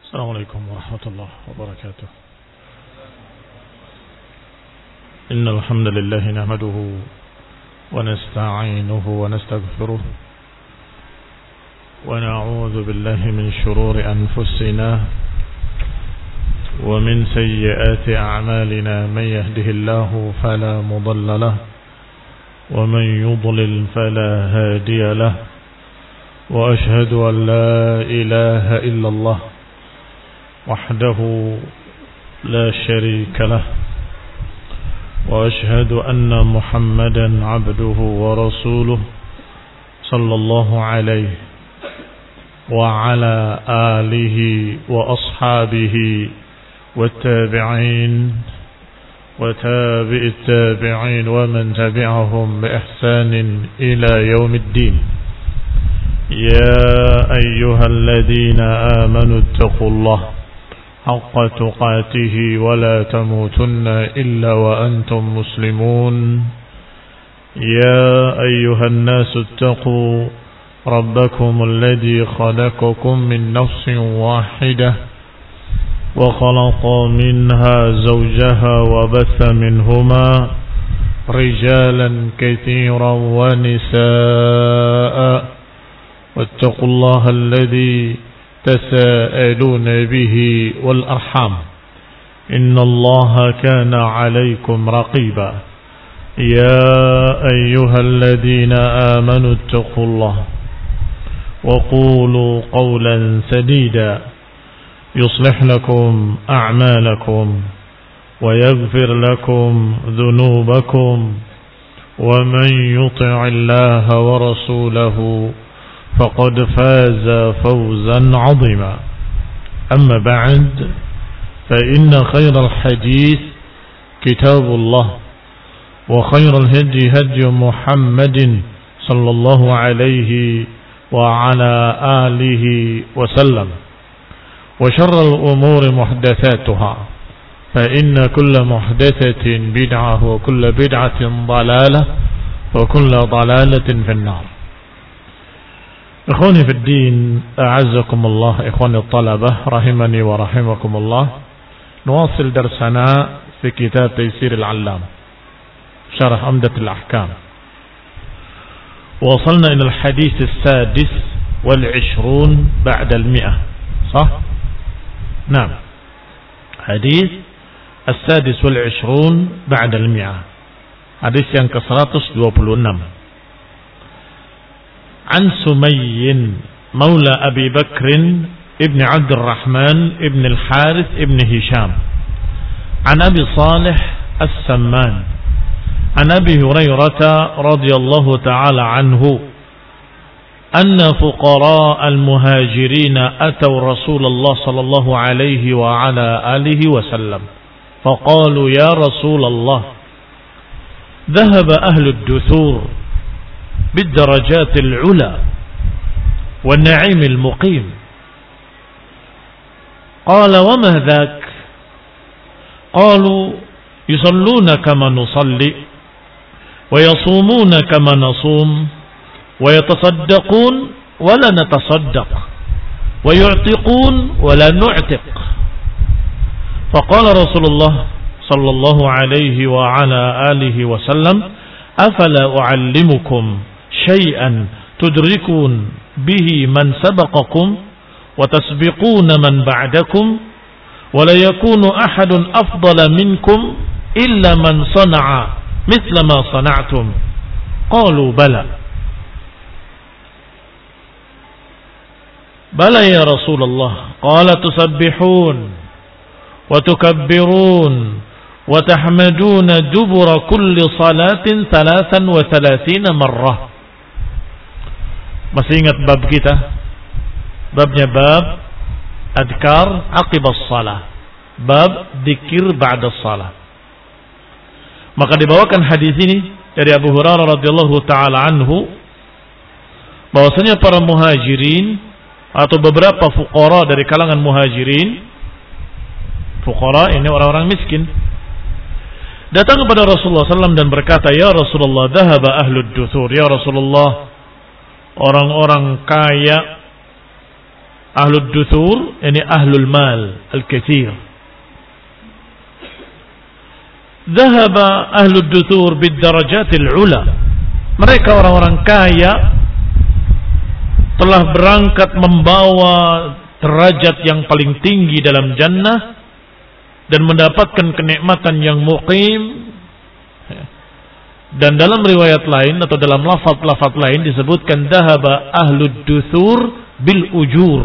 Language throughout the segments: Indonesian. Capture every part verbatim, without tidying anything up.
السلام عليكم ورحمة الله وبركاته. إن الحمد لله نحمده ونستعينه ونستغفره ونعوذ بالله من شرور أنفسنا ومن سيئات أعمالنا. من يهده الله فلا مضل له ومن يضلل فلا هادي له، وأشهد أن لا إله إلا الله وحده لا شريك له، وأشهد أن محمدا عبده ورسوله صلى الله عليه وعلى آله وأصحابه والتابعين وتابع التابعين ومن تبعهم بإحسان إلى يوم الدين. يا أيها الذين آمنوا اتقوا الله حق تقاته ولا تموتن إلا وأنتم مسلمون. يا أيها الناس اتقوا ربكم الذي خلقكم من نفس واحدة وخلق منها زوجها وبث منهما رجالا كثيرا ونساء، واتقوا الله الذي تساءلون به والأرحام إن الله كان عليكم رقيبا. يا أيها الذين آمنوا اتقوا الله وقولوا قولا سديدا يصلح لكم أعمالكم ويغفر لكم ذنوبكم، ومن يطع الله ورسوله فقد فاز فوزا عظيما. أما بعد، فإن خير الحديث كتاب الله، وخير الهدي هدي محمد صلى الله عليه وعلى آله وسلم، وشر الأمور محدثاتها، فإن كل محدثة بدعة وكل بدعة ضلالة وكل ضلالة في النار. Ikhwani fi din, a'azzakumullah, ikhwani talabah rahimani wa rahimakumullah. Nuwasil darsana fi kitab Taysir al-Allam Syarah Umdat al-Ahkam. Wasalna ila al-hadith as-sadis wal ishrun ba'da al-mi'ah. Sah? Naam. Hadith as-sadis wal ishrun ba'da al-mi'ah. Hadis yang ke seratus dua puluh enam. عن سمي مولى أبي بكر ابن عبد الرحمن ابن الحارث ابن هشام عن أبي صالح السمان عن أبي هريرة رضي الله تعالى عنه أن فقراء المهاجرين أتوا رسول الله صلى الله عليه وعلى آله وسلم فقالوا يا رسول الله ذهب أهل الدثور بالدرجات العلى والنعيم المقيم. قال وما ذاك؟ قالوا يصلون كما نصلي ويصومون كما نصوم ويتصدقون ولا نتصدق ويعتقون ولا نعتق. فقال رسول الله صلى الله عليه وعلى آله وسلم أفلا أعلمكم شيئا تدركون به من سبقكم وتسبقون من بعدكم ولا يكون أحد أفضل منكم إلا من صنع مثل ما صنعتم. قالوا بلى بلى يا رسول الله. قال تسبحون وتكبرون وتحمدون دبر كل صلاة ثلاثا وثلاثين مرة. Masih ingat bab kita? Babnya bab adkar aqibas salah, bab dzikir ba'da salah. Maka dibawakan hadis ini dari Abu Hurairah radhiyallahu taala anhu bahwasanya para muhajirin atau beberapa fuqara dari kalangan muhajirin, fuqara ini orang-orang miskin, datang kepada Rasulullah sallallahu alaihi wasallam dan berkata, ya Rasulullah, dhahaba ahlud duthur, ya Rasulullah, orang-orang kaya Ahlud duthur ini ahlul mal al-katsir. Dhahaba ahlud duthur bid darajatil ula. Mereka orang-orang kaya telah berangkat membawa derajat yang paling tinggi dalam jannah dan mendapatkan kenikmatan yang muqim. Dan dalam riwayat lain atau dalam lafaz-lafaz lain disebutkan dhahaba ahlud duthur bil ujur.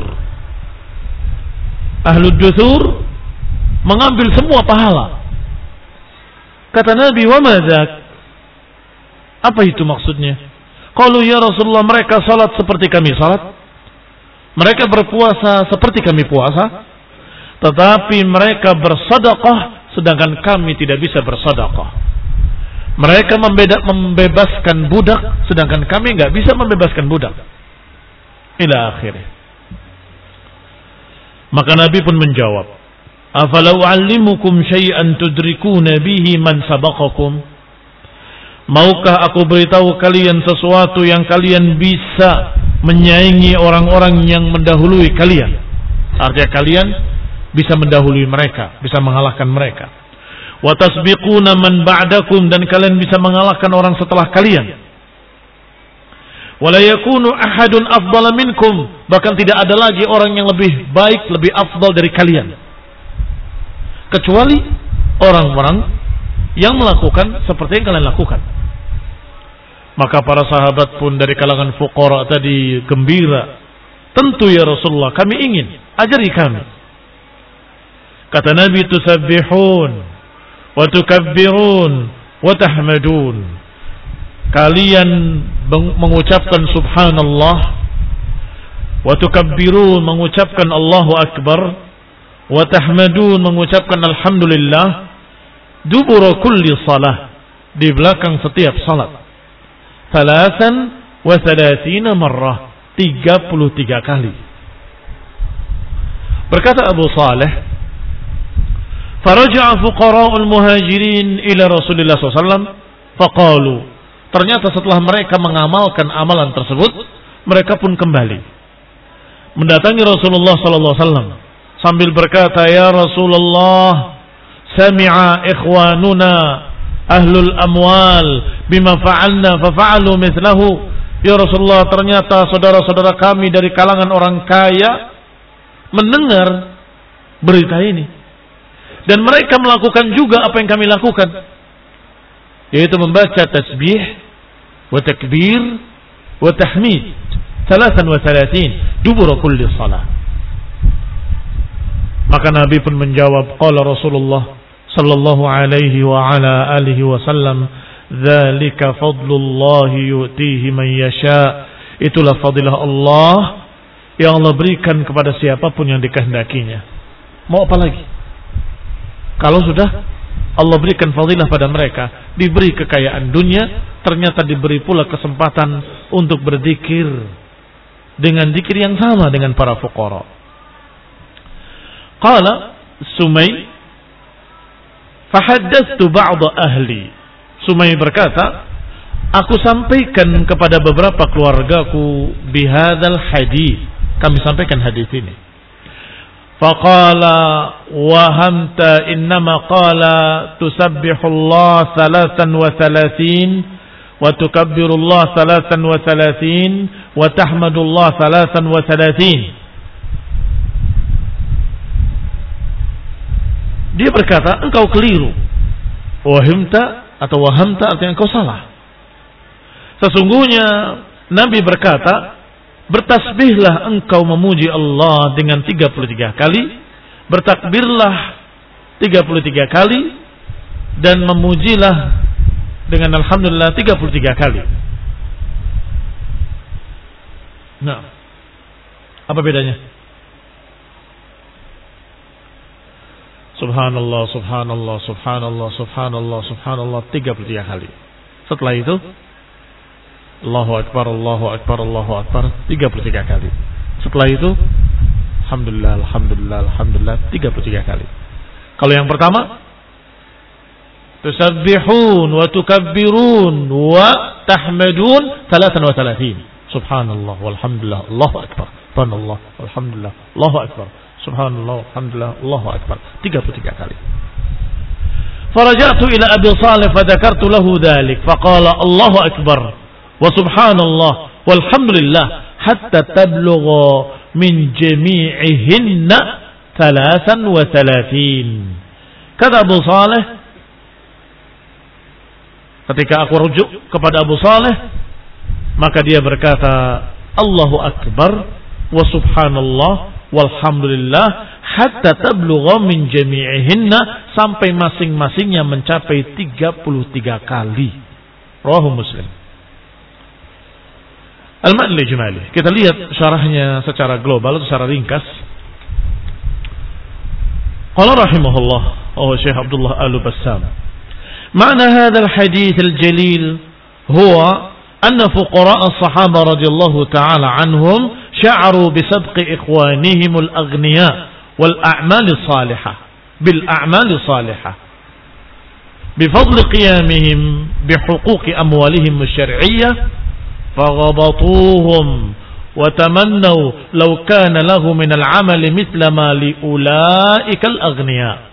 Ahlud duthur mengambil semua pahala. Kata Nabi, wa madzak? Apa itu maksudnya? Qalu ya Rasulullah, mereka salat seperti kami salat. Mereka berpuasa seperti kami puasa. Tetapi mereka bersedekah sedangkan kami tidak bisa bersedekah. Mereka membeda, membebaskan budak sedangkan kami enggak bisa membebaskan budak. Ila akhirnya. Maka Nabi pun menjawab, "Afalau u'allimukum syai'an tudrikuna bihi man sabaqakum?" Maukah aku beritahu kalian sesuatu yang kalian bisa menyaingi orang-orang yang mendahului kalian? Artinya kalian bisa mendahului mereka, bisa mengalahkan mereka. Wa tasbiquna man ba'dakum, dan kalian bisa mengalahkan orang setelah kalian. Wa la yakunu ahadun afdala minkum, bahkan tidak ada lagi orang yang lebih baik, lebih afdal dari kalian. Kecuali orang-orang yang melakukan seperti yang kalian lakukan. Maka para sahabat pun dari kalangan fuqara tadi gembira. Tentu ya Rasulullah, kami ingin, ajari kami. Kata Nabi, tusabbihun wa tukabbirun wa tahmadun. Kalian mengucapkan subhanallah, wa tukabbirun mengucapkan Allahu akbar, wa tahmadun mengucapkan alhamdulillah, dubura kulli salah, di belakang setiap salat. Thalathan wa thalathina marrah, tiga puluh tiga kali. Berkata Abu Saleh, faraja'a fuqara'ul muhajirin ila Rasulullah sallallahu alaihi wasallam faqalu, ternyata setelah mereka mengamalkan amalan tersebut, mereka pun kembali mendatangi Rasulullah sallallahu alaihi wasallam sambil berkata, ya Rasulullah, sami'a ikhwanuna ahlul amwal bima fa'alna fafa'alu mithlahu. Ya Rasulullah, ternyata saudara-saudara kami dari kalangan orang kaya mendengar berita ini dan mereka melakukan juga apa yang kami lakukan, yaitu membaca tasbih wa takbir wa tahmid thalathan wa thalathin dubura kulli salah. Maka Nabi pun menjawab, qala Rasulullah sallallahu alaihi wa ala alihi wasallam, dzalika fadlullah yu'tihi man yasha. Itulah fadilah Allah yang Allah berikan kepada siapapun yang dikehendakinya. Mau apa lagi? Kalau sudah Allah berikan fadilah pada mereka, diberi kekayaan dunia, ternyata diberi pula kesempatan untuk berzikir dengan zikir yang sama dengan para fuqara. Qala Sumay, fahaddatsu ba'dha ahli. Sumay berkata, aku sampaikan kepada beberapa keluargaku bihadzal hadis. Kami sampaikan hadis ini. Faqala wahamta innama qala tusabbihullah thalathan wa thalathin wa tukabbirullah thalathan wa thalathin wa tahmadullah thalathan wa thalathin. Dia berkata, engkau keliru. Wahimta atau wahamta artinya engkau salah. Sesungguhnya Nabi berkata, bertasbihlah engkau memuji Allah dengan tiga puluh tiga kali, bertakbirlah tiga puluh tiga kali, dan memujilah dengan alhamdulillah tiga puluh tiga kali. Nah, apa bedanya? Subhanallah, subhanallah, subhanallah, subhanallah, subhanallah tiga puluh tiga kali. Setelah itu Allahu Akbar, Allahu Akbar, Allahu Akbar tiga puluh tiga kali. Setelah itu alhamdulillah, alhamdulillah, alhamdulillah tiga puluh tiga kali. Kalau yang pertama, tusabbihun wa tukabbirun wa tahmadun thalathan wa thalathin. Subhanallah walhamdulillah, Allahu Akbar Subhanallah, alhamdulillah, Allahu akbar. Subhanallah, alhamdulillah, Allahu akbar. tiga puluh tiga kali. Faraja'tu ila Abi Salih fadzakartu lahu dzalik, faqala Allahu akbar wa subhanallah walhamdulillah hatta tablugha min jami'ihinna thalathan wa thalathin. Kata Abu Salih, ketika aku rujuk kepada Abu Salih, maka dia berkata Allahu akbar wa subhanallah walhamdulillah hatta tablugha min jami'ihinna, sampai masing-masingnya mencapai tiga puluh tiga kali. Rawahu Muslim. Al-Ma'li Jumali. Kita lihat syarahnya secara global, secara ringkas. Qala rahimahullah, oh Syekh Abdullah Al-Bassam. Ma'na hadzal hadits al-jalil huwa anna fuqara' as-sahaba radhiyallahu ta'ala anhum sya'aru bi sabqi ikhwanihim al-aghniya wal a'mal as-salihah bil a'mal as-salihah bi fadli qiyamihim bi huquqi amwalihim asy-syar'iyyah faghabatuhum wa tamannaw law kana lahu min al-'amal mithla ma li ulaika al-aghniya.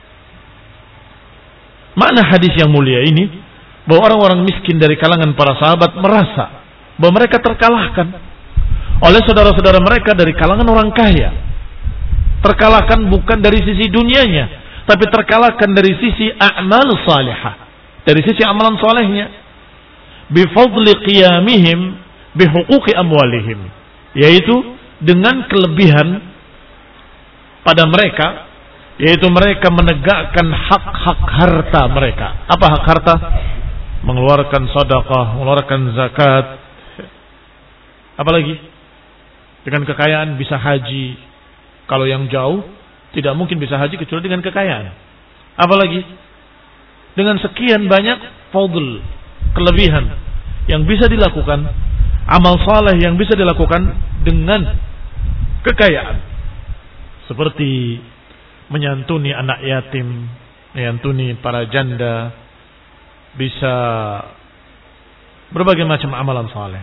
Makna hadis yang mulia ini bahwa orang-orang miskin dari kalangan para sahabat merasa bahwa mereka terkalahkan oleh saudara-saudara mereka dari kalangan orang kaya. Terkalahkan bukan dari sisi dunianya, tapi terkalahkan dari sisi a'mal salihah, dari sisi amalan solehnya. Bifadli qiyamihim bihuquqi amwalihim, yaitu dengan kelebihan pada mereka, yaitu mereka menegakkan hak-hak harta mereka. Apa hak harta? Mengeluarkan sedekah, mengeluarkan zakat. Apalagi dengan kekayaan bisa haji. Kalau yang jauh tidak mungkin bisa haji kecuali dengan kekayaan. Apalagi dengan sekian banyak fadl, kelebihan yang bisa dilakukan, amal saleh yang bisa dilakukan dengan kekayaan. Seperti menyantuni anak yatim, menyantuni para janda, bisa berbagai macam amalan saleh.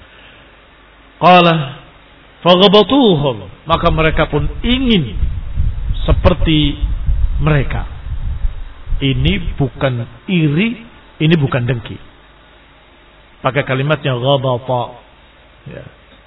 Qala faghabatuhum, maka mereka pun ingin seperti mereka. Ini bukan iri, ini bukan dengki. Pakai kalimatnya ghabata. Ya.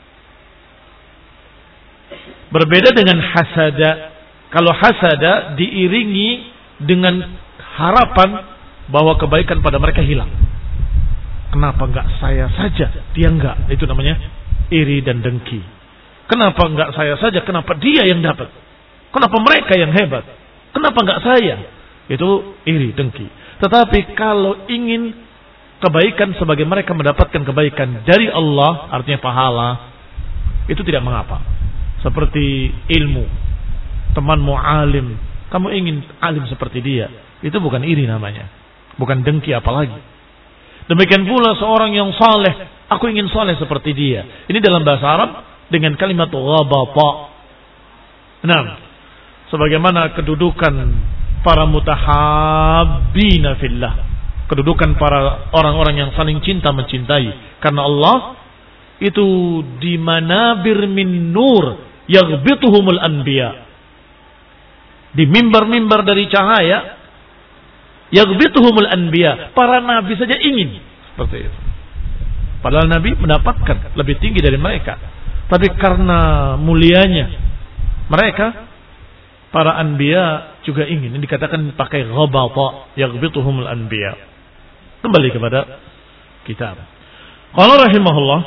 Berbeda dengan hasada. Kalau hasada diiringi dengan harapan bahwa kebaikan pada mereka hilang. Kenapa enggak saya saja, dia enggak? Itu namanya iri dan dengki. Kenapa enggak saya saja, kenapa dia yang dapat? Kenapa mereka yang hebat? Kenapa enggak saya? Itu iri, dengki. Tetapi kalau ingin kebaikan sebagai mereka mendapatkan kebaikan dari Allah, artinya pahala, itu tidak mengapa. Seperti ilmu, temanmu alim, kamu ingin alim seperti dia, itu bukan iri namanya, bukan dengki apalagi. Demikian pula seorang yang saleh, aku ingin saleh seperti dia. Ini dalam bahasa Arab dengan kalimat ghabata. Nah, sebagaimana kedudukan para mutahabbina fillah, kedudukan para orang-orang yang saling cinta mencintai karena Allah, itu di manabir min nur yaghbituhumul anbiya, di mimbar-mimbar dari cahaya, yaghbituhumul anbiya, para nabi saja ingin seperti itu. Padahal nabi mendapatkan lebih tinggi dari mereka, tapi karena mulianya mereka, para anbiya juga ingin. Ini dikatakan pakai ghabata, yaghbituhumul anbiya. Kembali kepada kitab. Qala rahimahullah,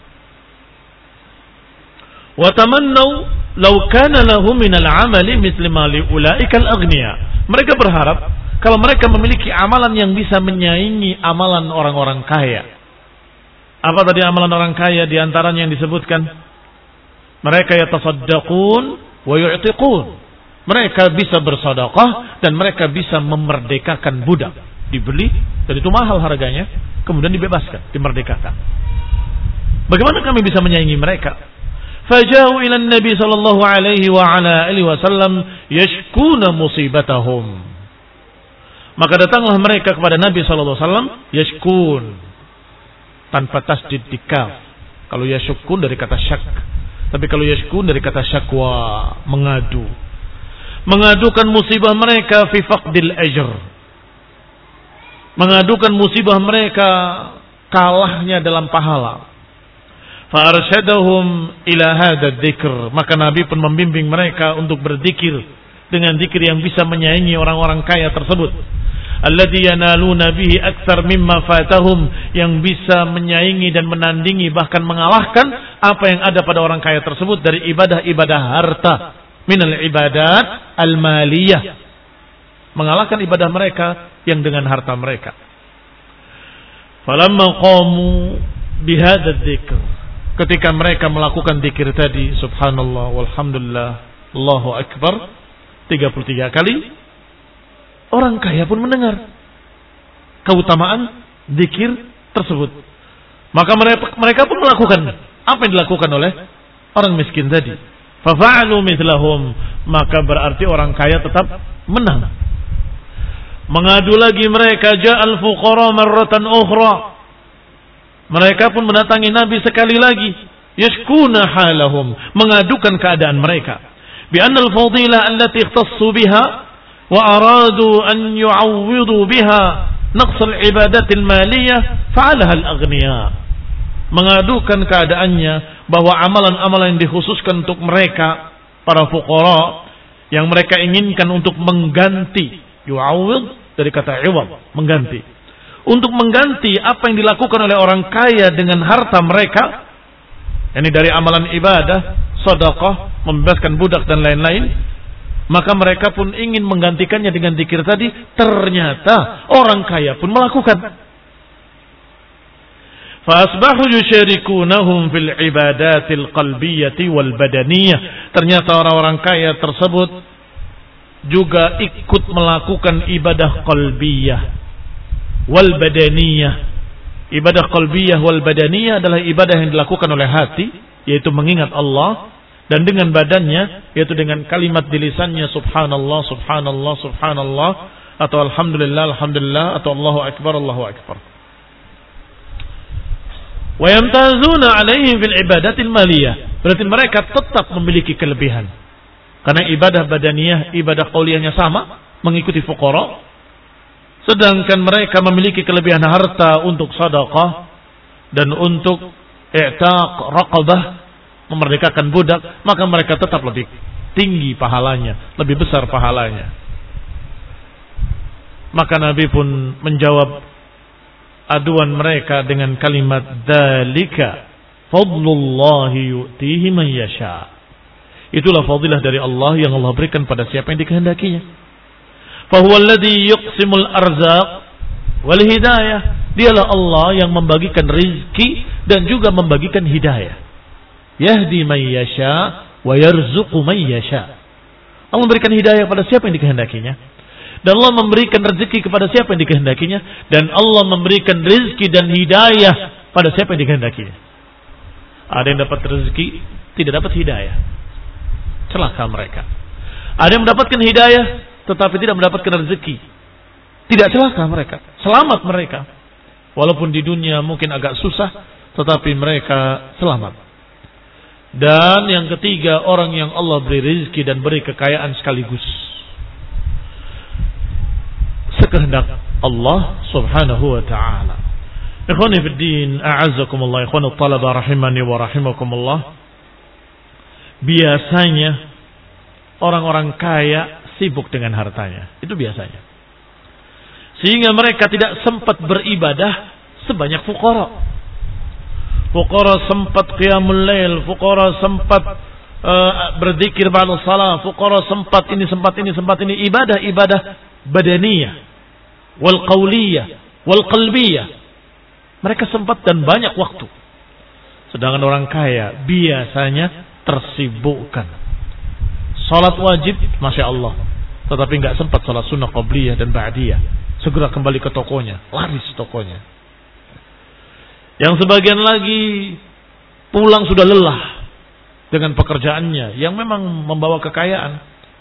wa tamannau law kana lahum min al-amali mithlu ma li ulaika al-aghniya. Mereka berharap kalau mereka memiliki amalan yang bisa menyaingi amalan orang-orang kaya. Apa tadi amalan orang kaya? Di antaranya yang disebutkan, mereka yatasaddaqun wa yu'tiqun. Mereka bisa bersedekah dan mereka bisa memerdekakan budak. Dibeli dan itu mahal harganya, kemudian dibebaskan, dimerdekakan. Bagaimana kami bisa menyaingi mereka? Faja'u ila Nabi sallallahu alaihi wa ala alihi wasallam yashkuna musibatahum. Maka datanglah mereka kepada Nabi sallallahu alaihi wasallam, yashkun tanpa tasdid di kaf. Kalau yashkun dari kata syak. Tapi kalau yashkun dari kata syakwa, mengadu. Mengadukan musibah mereka fi faqdil ajr. Mengadukan musibah mereka kalahnya dalam pahala. Fa arsyadahum ila hadzal dzikr. Maka Nabi pun membimbing mereka untuk berzikir dengan zikir yang bisa menyaingi orang-orang kaya tersebut. Alladzi yanaluna bihi aktsar mimma fatahum, yang bisa menyaingi dan menandingi bahkan mengalahkan apa yang ada pada orang kaya tersebut dari ibadah-ibadah harta, minal ibadat al-maliyah, mengalahkan ibadah mereka yang dengan harta mereka. Falamma qamu bihadzal dzikr, ketika mereka melakukan zikir tadi, subhanallah walhamdulillah Allahu akbar tiga puluh tiga kali, orang kaya pun mendengar keutamaan zikir tersebut. Maka mereka, mereka pun melakukan apa yang dilakukan oleh orang miskin tadi. Fafa'alu mithlahum, maka berarti orang kaya tetap menang. Mengadu lagi mereka, ja'al fuqara marratan ukhra. Mereka pun mendatangi Nabi sekali lagi, yashkuna halahum, mengadukan keadaan mereka. Bi anna al-fadilah allati ikhtassu biha wa aradu an yu'awwidu biha naqs al-ibadat al-maliyah fa'alaha al-aghniya. Mengadukan keadaannya bahwa amalan-amalan yang dikhususkan untuk mereka para fuqara yang mereka inginkan untuk mengganti, yu'awwid dari kata iwad, mengganti, untuk mengganti apa yang dilakukan oleh orang kaya dengan harta mereka, ini dari amalan ibadah, sedekah, membebaskan budak dan lain-lain. Maka mereka pun ingin menggantikannya dengan zikir tadi. Ternyata orang kaya pun melakukan. Fa'asbahu yusyarikunahum fil ibadatil qalbiyyati wal badaniyah. Ternyata orang-orang kaya tersebut juga ikut melakukan ibadah qalbiyah wal badaniyah. Ibadah qalbiyah wal badaniyah adalah ibadah yang dilakukan oleh hati, yaitu mengingat Allah, dan dengan badannya, yaitu dengan kalimat di lisannya subhanallah, subhanallah, subhanallah, atau alhamdulillah, alhamdulillah, atau Allahu akbar, Allahu akbar. Wa yamtazuna alaihim fil ibadatil maliyah. Berarti mereka tetap memiliki kelebihan. Karena ibadah badaniyah, ibadah qauliyahnya sama, mengikuti fuqara. Sedangkan mereka memiliki kelebihan harta untuk sedekah dan untuk i'taq raqabah, memerdekakan budak, maka mereka tetap lebih tinggi pahalanya, lebih besar pahalanya. Maka Nabi pun menjawab aduan mereka dengan kalimat dzalika fadlullahi yu'tihi man yasha. Itulah fadilah dari Allah yang Allah berikan pada siapa yang dikehendakinya. Fa huwa alladhi yuqsimul arzaq wal hidayah. Dialah Allah yang membagikan rizki dan juga membagikan hidayah. Yahdi man yasha wa yarzuqu man yasha. Allah memberikan hidayah pada siapa yang dikehendakinya, dan Allah memberikan rezeki kepada siapa yang dikehendakinya, dan Allah memberikan rezeki dan hidayah pada siapa yang dikehendakinya. Ada yang dapat rezeki, tidak dapat hidayah, celaka mereka. Ada yang mendapatkan hidayah tetapi tidak mendapatkan rezeki, tidak celaka mereka, selamat mereka. Walaupun di dunia mungkin agak susah, tetapi mereka selamat. Dan yang ketiga, orang yang Allah beri rezeki dan beri kekayaan sekaligus, sekehendak Allah subhanahu wa ta'ala. Ikhwani fi din, a'azzakumullah, ikhwani talaba rahimani wa rahimakumullah. Biasanya orang-orang kaya sibuk dengan hartanya, itu biasanya, sehingga mereka tidak sempat beribadah sebanyak fuqara. Fuqara sempat qiyamul lail, fuqara sempat uh, berzikir ba'da salat, fuqara sempat ini, sempat ini, sempat ini, ibadah-ibadah badaniyah wal qauliyah wal qalbiyah. Mereka sempat dan banyak waktu. Sedangkan orang kaya biasanya tersibukkan. Salat wajib, masya Allah, tetapi nggak sempat salat sunnah qabliyah dan ba'diyah. Segera kembali ke tokonya, laris tokonya. Yang sebagian lagi pulang sudah lelah dengan pekerjaannya yang memang membawa kekayaan,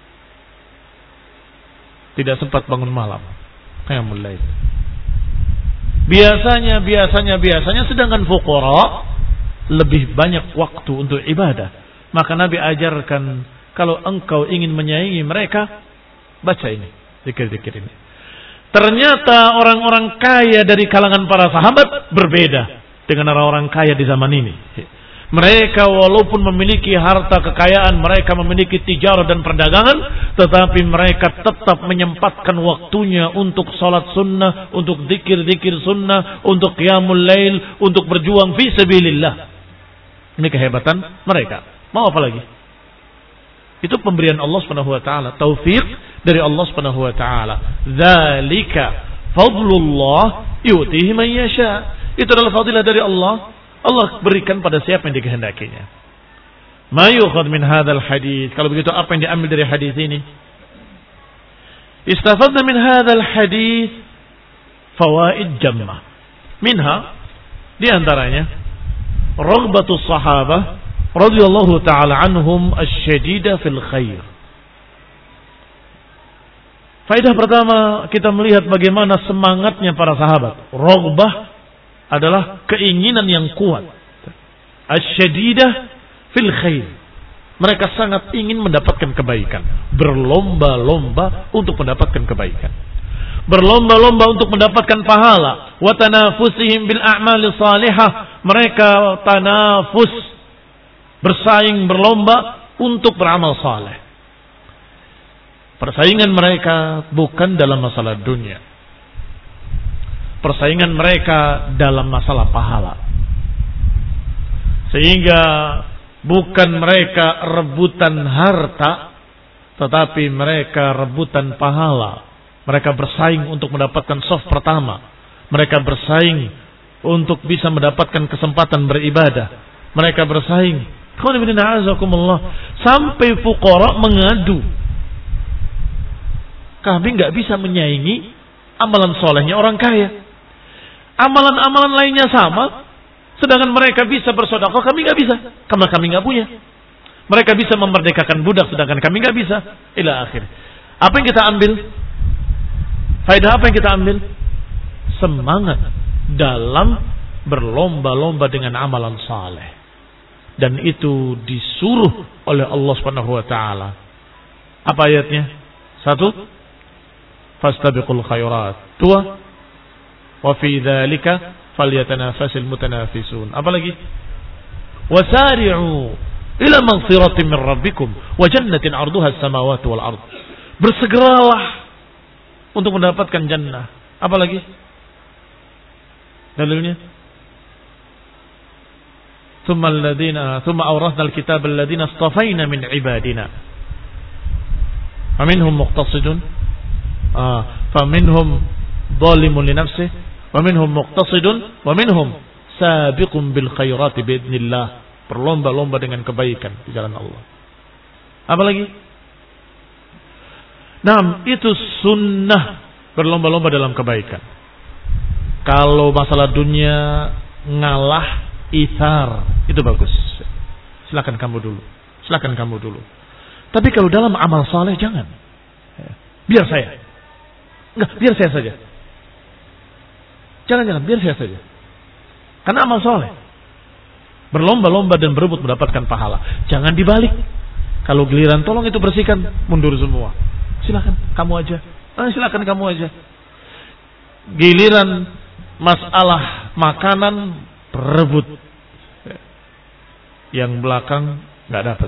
tidak sempat bangun malam, kayak mulai. Biasanya, biasanya, biasanya, sedangkan fuqara lebih banyak waktu untuk ibadah. Maka Nabi ajarkan, kalau engkau ingin menyayangi mereka, baca ini, zikir-zikir ini. Ternyata orang-orang kaya dari kalangan para sahabat berbeda dengan orang-orang kaya di zaman ini. Mereka walaupun memiliki harta kekayaan, mereka memiliki tijarah dan perdagangan, tetapi mereka tetap menyempatkan waktunya untuk salat sunnah, untuk zikir-zikir sunnah, untuk qiyamul lail, untuk berjuang fi sabilillah. Ini kehebatan mereka. Mau apa lagi? Itu pemberian Allah Subhanahu wa taala, taufik dari Allah Subhanahu wa taala. Dzalika fadlullah yu'tihi man yasha. Itu adalah fadilah dari Allah. Allah berikan pada siapa yang dikehendakinya. Ma yukhad min hadzal hadis. Kalau begitu apa yang diambil dari hadis ini? Istafadna min hadzal hadis fawaid jammah. Minha, di antaranya raghbatus sahabah radhiyallahu taala anhum asy-syadida fil khair. Faedah pertama, kita melihat bagaimana semangatnya para sahabat. Raghbah adalah keinginan yang kuat. Asy-syadidah fil khair. Mereka sangat ingin mendapatkan kebaikan, berlomba-lomba untuk mendapatkan kebaikan, berlomba-lomba untuk mendapatkan pahala. Wa tanafusihim bil a'mali salihah. Mereka tanafus, bersaing, berlomba untuk beramal saleh. Persaingan mereka bukan dalam masalah dunia. Persaingan mereka dalam masalah pahala. Sehingga bukan mereka rebutan harta, tetapi mereka rebutan pahala. Mereka bersaing untuk mendapatkan shaf pertama. Mereka bersaing untuk bisa mendapatkan kesempatan beribadah. Mereka bersaing. Sampai fuqara mengadu, kami nggak bisa menyaingi amalan solehnya orang kaya. Amalan-amalan lainnya sama, sedangkan mereka bisa bersedekah, kami nggak bisa, karena kami nggak punya. Mereka bisa memerdekakan budak, sedangkan kami nggak bisa. Ila akhir. Apa yang kita ambil? Faedah apa yang kita ambil? Semangat dalam berlomba-lomba dengan amalan saleh. Dan itu disuruh oleh Allah Subhanahu wa taala. Apa ayatnya? Satu, fastabiqul khairat. Dua, wa fi dzalika falyatanafasil mutanafisun. Apa lagi? Wasari'u ila maghfiratin min rabbikum wa jannatin 'arduha as-samawati wal ard. Bersegeralah untuk mendapatkan jannah. Apa lagi? Dalilnya? Tsumma alladziina tsumma awrathna al-kitaba alladziina istafaina min 'ibadina. Faminhum muqtasidun, ah, faminhum dhalimun li nafsihi wa minhum muqtasidun wa minhum sabiqun bil khairati biidznillah. Berlomba-lomba dengan kebaikan di jalan Allah. Apa lagi? Naam, itu sunnah, berlomba-lomba dalam kebaikan. Kalau masalah dunia ngalah ithar, itu bagus. Silakan kamu dulu. Silakan kamu dulu. Tapi kalau dalam amal saleh jangan. Biar saya. Enggak, biar saya saja. Jangan-jangan, biar saya saja. Karena amal soleh. Berlomba-lomba dan berebut mendapatkan pahala. Jangan dibalik. Kalau giliran tolong itu bersihkan, mundur semua. Silakan, kamu aja. Ah, silakan kamu aja. Giliran masalah makanan, berebut. Yang belakang nggak dapat.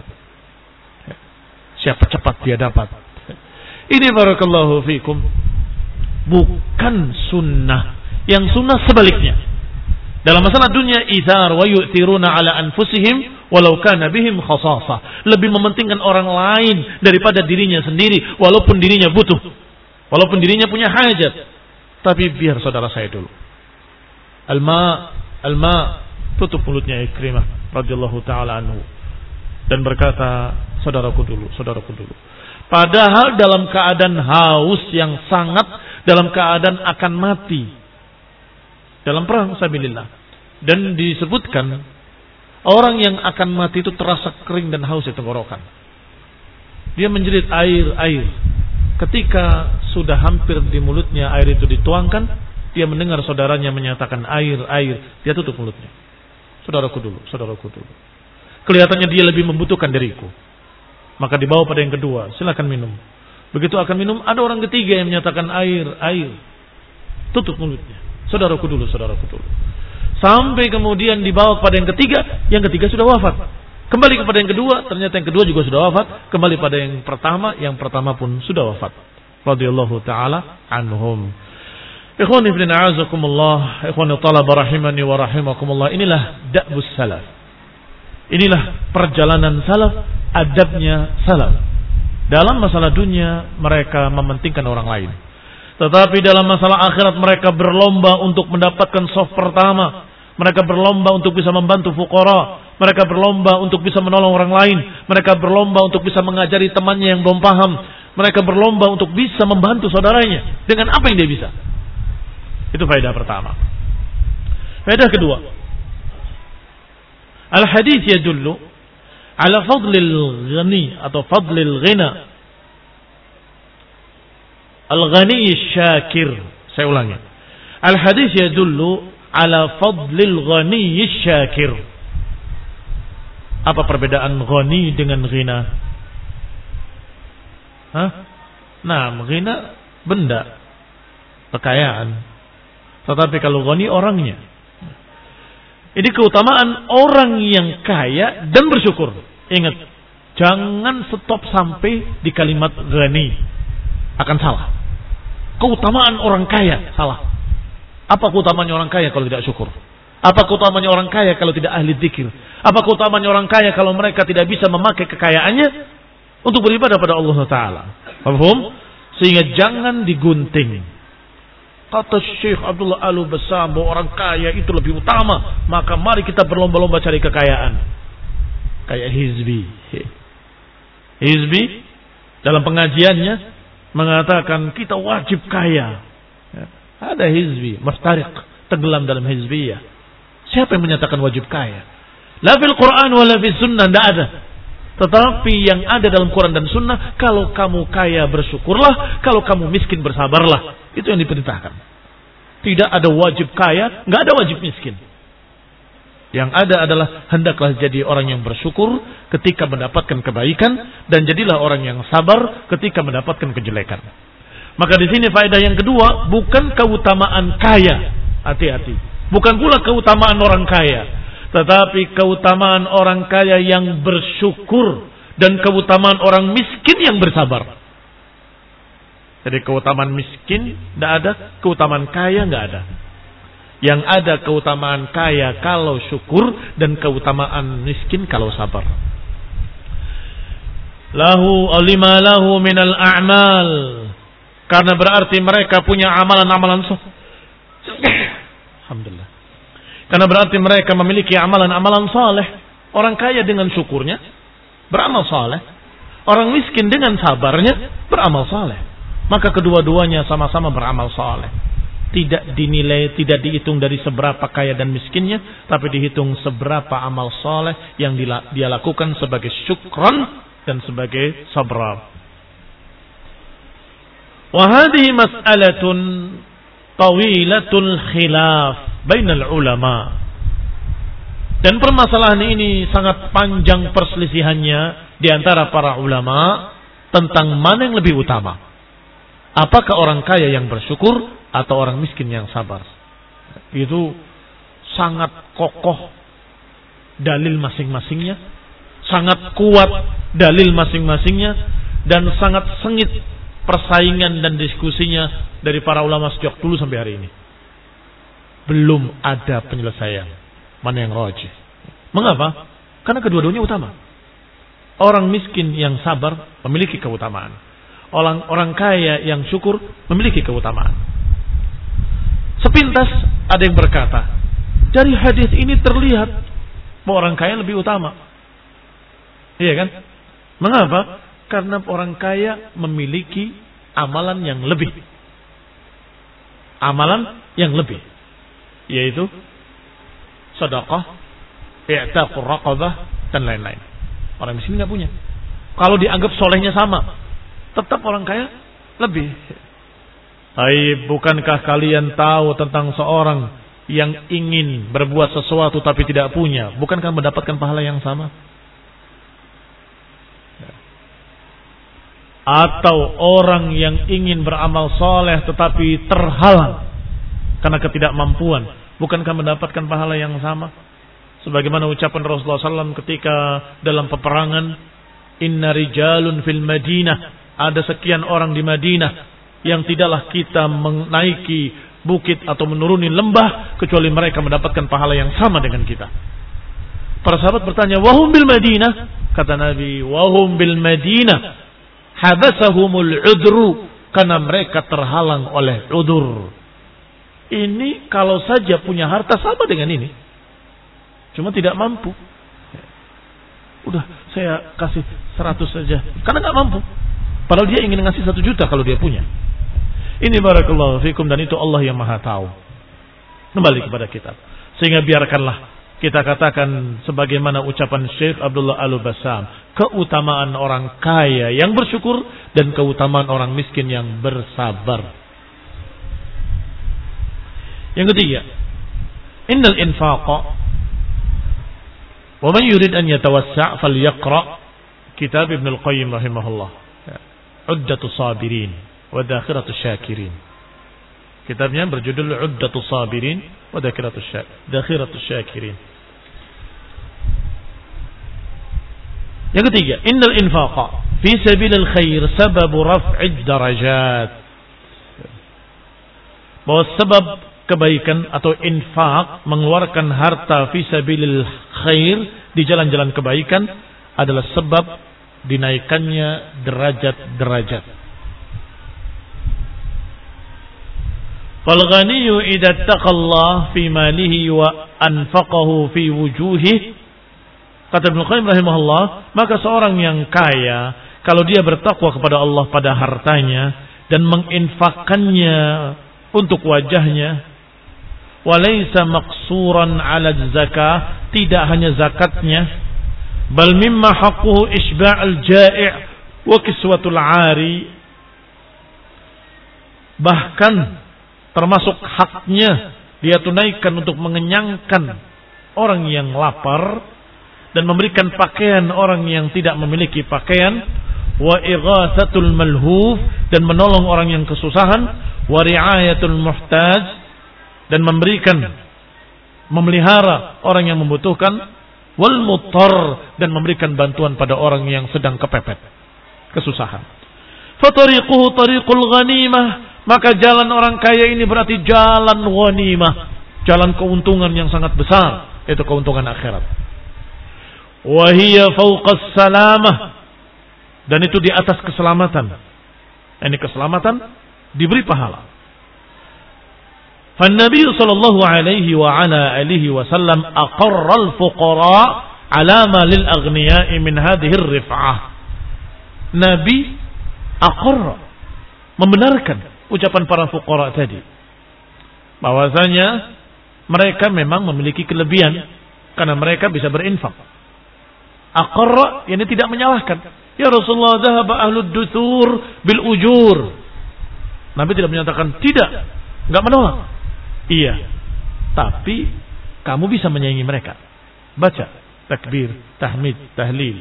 Siapa cepat dia dapat. Ini barakallahu fikum. Bukan sunnah. Yang sunnah sebaliknya. Dalam masalah dunia, ithar wa yu'thiruna ala anfusihim walau kana bihim khasasah. Lebih mementingkan orang lain daripada dirinya sendiri, walaupun dirinya butuh, walaupun dirinya punya hajat. Tapi biar saudara saya dulu. Alma, alma, tutup mulutnya Ikrimah radhiyallahu taala anhu dan berkata, saudaraku dulu, saudaraku dulu. Padahal dalam keadaan haus yang sangat, dalam keadaan akan mati dalam perang sabilillah. Dan disebutkan orang yang akan mati itu terasa kering dan haus di tenggorokan. Dia menjerit air-air. Ketika sudah hampir di mulutnya air itu dituangkan, dia mendengar saudaranya menyatakan air-air. Dia tutup mulutnya. Saudaraku dulu, saudaraku dulu. Kelihatannya dia lebih membutuhkan dariku. Maka dibawa pada yang kedua, silakan minum. Begitu akan minum, ada orang ketiga yang menyatakan air, air. Tutup mulutnya. Saudaraku dulu, saudaraku dulu. Sampai kemudian dibawa pada yang ketiga, yang ketiga sudah wafat. Kembali kepada yang kedua, ternyata yang kedua juga sudah wafat. Kembali pada yang pertama, yang pertama pun sudah wafat. Radhiyallahu ta'ala anhum. Ikhwani fillah a'azakumullah, ikhwani talaba rahimani wa rahimakumullah. Inilah da'bus salaf. Inilah perjalanan salaf, adabnya salaf. Dalam masalah dunia mereka mementingkan orang lain. Tetapi dalam masalah akhirat mereka berlomba untuk mendapatkan soft pertama. Mereka berlomba untuk bisa membantu fuqara. Mereka berlomba untuk bisa menolong orang lain. Mereka berlomba untuk bisa mengajari temannya yang belum paham. Mereka berlomba untuk bisa membantu saudaranya dengan apa yang dia bisa. Itu faedah pertama. Faedah kedua. Al-hadits yadullu ala fadlil ghani atau fadlil ghina. Al-ghani syakir. Saya ulangi. Al-hadits yadullu ala fadlil ghani syakir. Apa perbedaan ghani dengan ghina? Hah? Nah, ghina benda, kekayaan. Tetapi kalau ghani orangnya. Ini keutamaan orang yang kaya dan bersyukur. Ingat, jangan stop sampai di kalimat ghani. Akan salah. Keutamaan orang kaya salah. Apa keutamaannya orang kaya kalau tidak syukur? Apa keutamaannya orang kaya kalau tidak ahli dzikir? Apa keutamaannya orang kaya kalau mereka tidak bisa memakai kekayaannya untuk beribadah pada Allah Ta'ala? Paham? Sehingga jangan digunting. Kata Syekh Abdullah Al-Bassam bahwa orang kaya itu lebih utama, maka mari kita berlomba-lomba cari kekayaan. Kayak Hizbi. Hizbi dalam pengajiannya mengatakan kita wajib kaya. Ada Hizbi, Mustariq, tenggelam dalam Hizbiyah. Siapa yang menyatakan wajib kaya? La fil Quran wa la fil sunnah, tidak ada. Tetapi yang ada dalam Quran dan sunnah, kalau kamu kaya bersyukurlah, kalau kamu miskin bersabarlah. Itu yang diperintahkan. Tidak ada wajib kaya, nggak ada wajib miskin. Yang ada adalah hendaklah jadi orang yang bersyukur ketika mendapatkan kebaikan dan jadilah orang yang sabar ketika mendapatkan kejelekan. Maka di sini faedah yang kedua bukan keutamaan kaya, hati-hati. Bukan pula keutamaan orang kaya, tetapi keutamaan orang kaya yang bersyukur dan keutamaan orang miskin yang bersabar. Jadi keutamaan miskin tidak ada, keutamaan kaya nggak ada. Yang ada keutamaan kaya kalau syukur dan keutamaan miskin kalau sabar. Lahu alima lahu minal a'mal. Karena berarti mereka punya amalan-amalan soleh. Alhamdulillah. Karena berarti mereka memiliki amalan-amalan soleh. Orang kaya dengan syukurnya beramal soleh. Orang miskin dengan sabarnya beramal soleh. Maka kedua-duanya sama-sama beramal soleh. Tidak dinilai, tidak dihitung dari seberapa kaya dan miskinnya, tapi dihitung seberapa amal soleh yang dia lakukan sebagai syukran dan sebagai sabra. Wahadihi mas'alatun tawilatul khilaf bainal ulama. Dan permasalahan ini sangat panjang perselisihannya di antara para ulama tentang mana yang lebih utama. Apakah orang kaya yang bersyukur atau orang miskin yang sabar? Itu sangat kokoh dalil masing-masingnya, sangat kuat dalil masing-masingnya, dan sangat sengit persaingan dan diskusinya dari para ulama sejak dulu sampai hari ini. Belum ada penyelesaian mana yang rajih. Mengapa? Karena kedua-duanya utama. Orang miskin yang sabar memiliki keutamaan. Orang orang kaya yang syukur memiliki keutamaan. Sepintas ada yang berkata, dari hadis ini terlihat bahwa orang kaya lebih utama. Iya kan? Mengapa? Karena orang kaya memiliki amalan yang lebih. Amalan yang lebih. Yaitu sedekah, i'taqur raqabah dan lain-lain. Orang miskin nggak punya. Kalau dianggap solehnya sama, tetap orang kaya lebih. Hai, bukankah kalian tahu tentang seorang yang ingin berbuat sesuatu tapi tidak punya, bukankah mendapatkan pahala yang sama? atau orang yang ingin beramal soleh tetapi terhalang karena ketidakmampuan, bukankah mendapatkan pahala yang sama? Sebagaimana ucapan Rasulullah shallallahu alaihi wasallam ketika dalam peperangan, inna rijalun fil Madinah, ada sekian orang di Madinah yang tidaklah kita menaiki bukit atau menuruni lembah kecuali mereka mendapatkan pahala yang sama dengan kita. Para sahabat bertanya, wahum bil Madinah? Kata Nabi, wahum bil Madinah habasahumul udru, karena mereka terhalang oleh udur. Ini kalau saja punya harta sama dengan ini, cuma tidak mampu. Udah saya kasih seratus saja, karena nggak mampu. Padahal dia ingin ngasih satu juta kalau dia punya. Ini barakallahu fikum, dan itu Allah yang maha tahu. Kembali kepada kita. Sehingga biarkanlah kita katakan sebagaimana ucapan Syekh Abdullah Al-Bassam, keutamaan orang kaya yang bersyukur dan keutamaan orang miskin yang bersabar. Yang ketiga, innal infaqa wa man yurid an yatawassa' falyaqra kitab Ibnu Al-Qayyim rahimahullah, Uddatus Sabirin wa Dakhiratus Syakirin. Kitabnya berjudul Uddatus Sabirin wa Dakhiratus Syakirin. Yang ketiga, innal infaqa fi sabilil khair sababu raf'id darajat. Bahwa sebab kebaikan atau infak, mengeluarkan harta fi sabilil khair, di jalan-jalan kebaikan, adalah sebab dinaikannya derajat-derajat. Fal ghaniyyu idza taqallah fi malihi wa anfaqahu fi wujuhihi, kata Ibnu Qayyim rahimahullah, maka seorang yang kaya kalau dia bertakwa kepada Allah pada hartanya dan menginfakkannya untuk wajahnya, walaysa maqsuran 'ala zakah, tidak hanya zakatnya, bal mimma haqquhu isba'ul ja'i' wa kiswatul 'ari, bahkan termasuk haknya dia tunaikan untuk mengenyangkan orang yang lapar dan memberikan pakaian orang yang tidak memiliki pakaian, wa ighatsatul malhuf, dan menolong orang yang kesusahan, wa ri'ayatul muhtaj, dan memberikan memelihara orang yang membutuhkan, wal muttar, dan memberikan bantuan pada orang yang sedang kepepet kesusahan. Fa tariquhu tariqul ghanimah, maka jalan orang kaya ini berarti jalan ghanimah, jalan keuntungan yang sangat besar, yaitu keuntungan akhirat. Wa hiya fawqas salamah, dan itu di atas keselamatan. Ini keselamatan diberi pahala. Fa Nabi sallallahu alaihi wa ala alihi wasallam aqarra al-fuqara alama lil aghniya'i min hadhihi ar-rif'ah. Nabi aqarra, membenarkan ucapan para fuqara tadi, bahwasanya mereka memang memiliki kelebihan karena mereka bisa berinfak. Aqarra, ini tidak menyalahkan. Ya Rasulullah, dhahaba ahlud duthur bil ujur. Nabi tidak menyatakan tidak, enggak menolak. Iya, tapi kamu bisa menyaingi mereka. Baca takbir, tahmid, tahlil.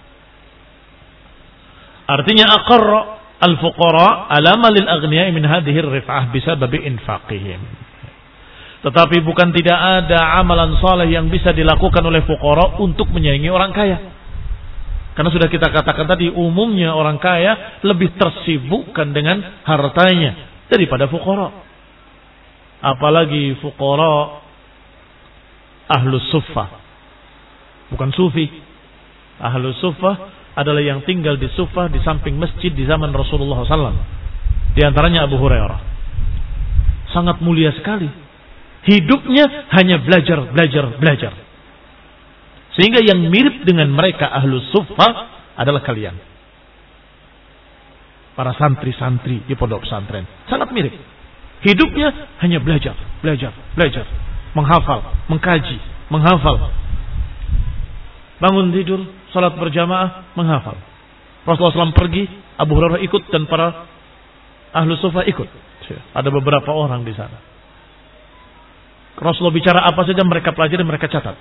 Artinya aqarra al-fuqara alama lil aghniya min hadhihi ar-rif'ah bisababi infaqihim. Tetapi bukan tidak ada amalan saleh yang bisa dilakukan oleh fuqara untuk menyaingi orang kaya. Karena sudah kita katakan tadi, umumnya orang kaya lebih tersibukkan dengan hartanya daripada fuqara. Apalagi fuqara ahlus suffah, bukan sufi. Ahlus suffah adalah yang tinggal di suffah di samping masjid di zaman Rasulullah shallallahu alaihi wasallam. Di antaranya Abu Hurairah. Sangat mulia sekali. Hidupnya hanya belajar, belajar, belajar. Sehingga yang mirip dengan mereka ahlus suffah adalah kalian, para santri-santri di pondok pesantren. Sangat mirip. Hidupnya hanya belajar, belajar, belajar. Menghafal, mengkaji, menghafal. Bangun tidur, salat berjamaah, menghafal. Rasulullah shallallahu alaihi wasallam pergi, Abu Hurairah ikut, dan para ahlus suffah ikut. Ada beberapa orang di sana. Rasulullah bicara apa saja mereka pelajari, mereka catat.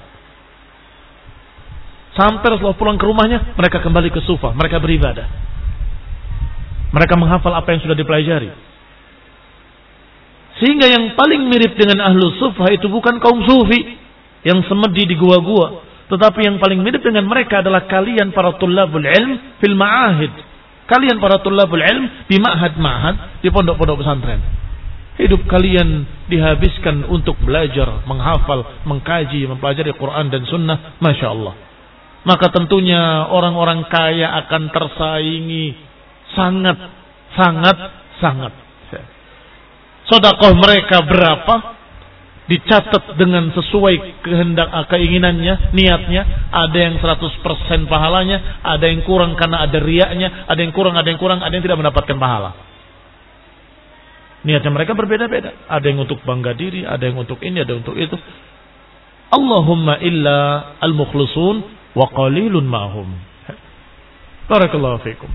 Sampai Rasulullah pulang ke rumahnya, mereka kembali ke suffah, mereka beribadah. Mereka menghafal apa yang sudah dipelajari. Sehingga yang paling mirip dengan ahlu sufah itu bukan kaum sufi yang semedi di gua-gua, tetapi yang paling mirip dengan mereka adalah kalian para tullabul ilm fil ma'ahid. Kalian para tullabul ilm di ma'had-ma'had, di pondok-pondok pesantren. Hidup kalian dihabiskan untuk belajar, menghafal, mengkaji, mempelajari Quran dan Sunnah. Masya Allah. Maka tentunya orang-orang kaya akan tersaingi sangat, sangat, sangat. Sedekah mereka berapa? Dicatat dengan sesuai kehendak keinginannya, niatnya. Ada yang seratus persen pahalanya, ada yang kurang karena ada riaknya, ada yang kurang, ada yang kurang, ada yang tidak mendapatkan pahala. Niatnya mereka berbeda-beda. Ada yang untuk bangga diri, ada yang untuk ini, ada yang untuk itu. Allahumma illa al-mukhlisun wa qalilun ma'hum. Barakallahu fikum.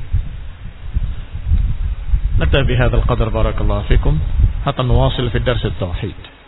نكتفي بهذا القدر بارك الله فيكم حتى نواصل في الدرس التوحيد.